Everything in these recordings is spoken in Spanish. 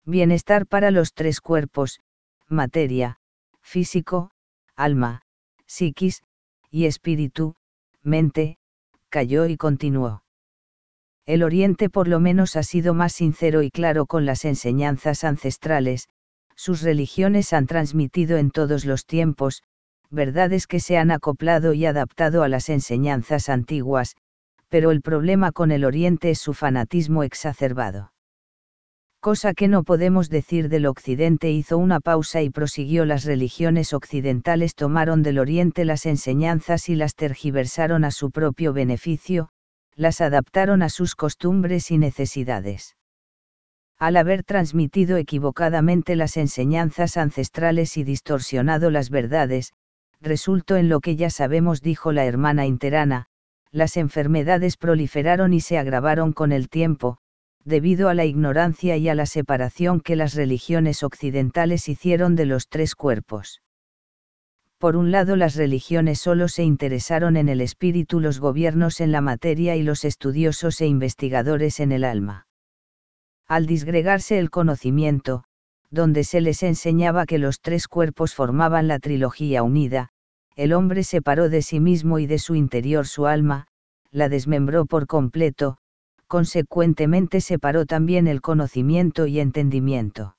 Bienestar para los tres cuerpos, materia, físico, alma, psiquis, y espíritu, mente, calló y continuó. El Oriente por lo menos ha sido más sincero y claro con las enseñanzas ancestrales, sus religiones han transmitido en todos los tiempos, verdades que se han acoplado y adaptado a las enseñanzas antiguas, pero el problema con el Oriente es su fanatismo exacerbado. Cosa que no podemos decir del Occidente. Hizo una pausa y prosiguió: las religiones occidentales tomaron del Oriente las enseñanzas y las tergiversaron a su propio beneficio, las adaptaron a sus costumbres y necesidades. Al haber transmitido equivocadamente las enseñanzas ancestrales y distorsionado las verdades, resultó en lo que ya sabemos, dijo la hermana Interana, las enfermedades proliferaron y se agravaron con el tiempo, debido a la ignorancia y a la separación que las religiones occidentales hicieron de los tres cuerpos. Por un lado, las religiones solo se interesaron en el espíritu, los gobiernos en la materia y los estudiosos e investigadores en el alma. Al disgregarse el conocimiento, donde se les enseñaba que los tres cuerpos formaban la trilogía unida, el hombre separó de sí mismo y de su interior su alma, la desmembró por completo, consecuentemente separó también el conocimiento y entendimiento.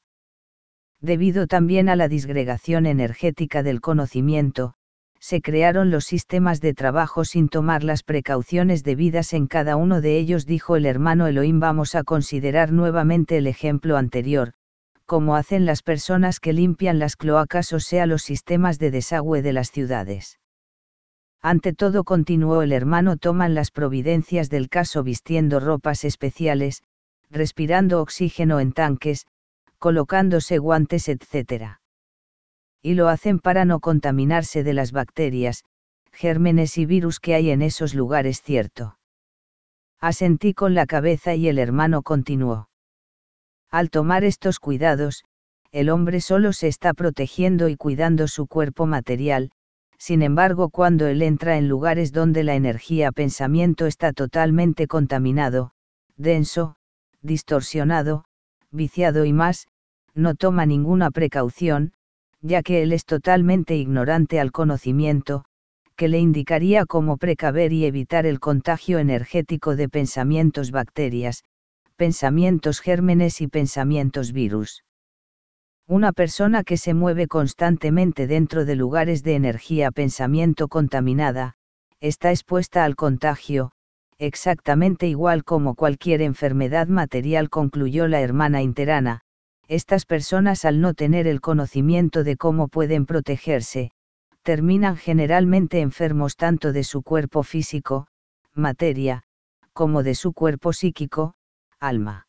Debido también a la disgregación energética del conocimiento, se crearon los sistemas de trabajo sin tomar las precauciones debidas en cada uno de ellos, dijo el hermano Elohim. Vamos a considerar nuevamente el ejemplo anterior, como hacen las personas que limpian las cloacas, o sea, los sistemas de desagüe de las ciudades. Ante todo, continuó el hermano, toman las providencias del caso vistiendo ropas especiales, respirando oxígeno en tanques, colocándose guantes, etc. Y lo hacen para no contaminarse de las bacterias, gérmenes y virus que hay en esos lugares, cierto. Asentí con la cabeza y el hermano continuó. Al tomar estos cuidados, el hombre solo se está protegiendo y cuidando su cuerpo material. Sin embargo, cuando él entra en lugares donde la energía pensamiento está totalmente contaminado, denso, distorsionado, viciado y más, no toma ninguna precaución, ya que él es totalmente ignorante al conocimiento, que le indicaría cómo precaver y evitar el contagio energético de pensamientos bacterias, pensamientos gérmenes y pensamientos virus. Una persona que se mueve constantemente dentro de lugares de energía pensamiento contaminada, está expuesta al contagio, exactamente igual como cualquier enfermedad material, concluyó la hermana Interana. Estas personas, al no tener el conocimiento de cómo pueden protegerse, terminan generalmente enfermos tanto de su cuerpo físico, materia, como de su cuerpo psíquico, alma.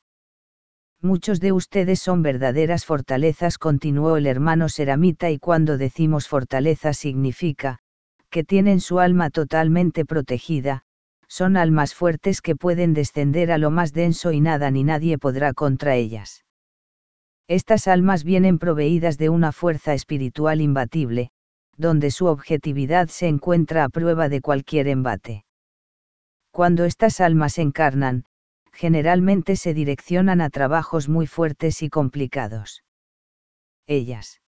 Muchos de ustedes son verdaderas fortalezas, continuó el hermano Seramita, y cuando decimos fortaleza significa, que tienen su alma totalmente protegida, son almas fuertes que pueden descender a lo más denso y nada ni nadie podrá contra ellas. Estas almas vienen proveídas de una fuerza espiritual imbatible, donde su objetividad se encuentra a prueba de cualquier embate. Cuando estas almas encarnan, generalmente se direccionan a trabajos muy fuertes y complicados. Ellas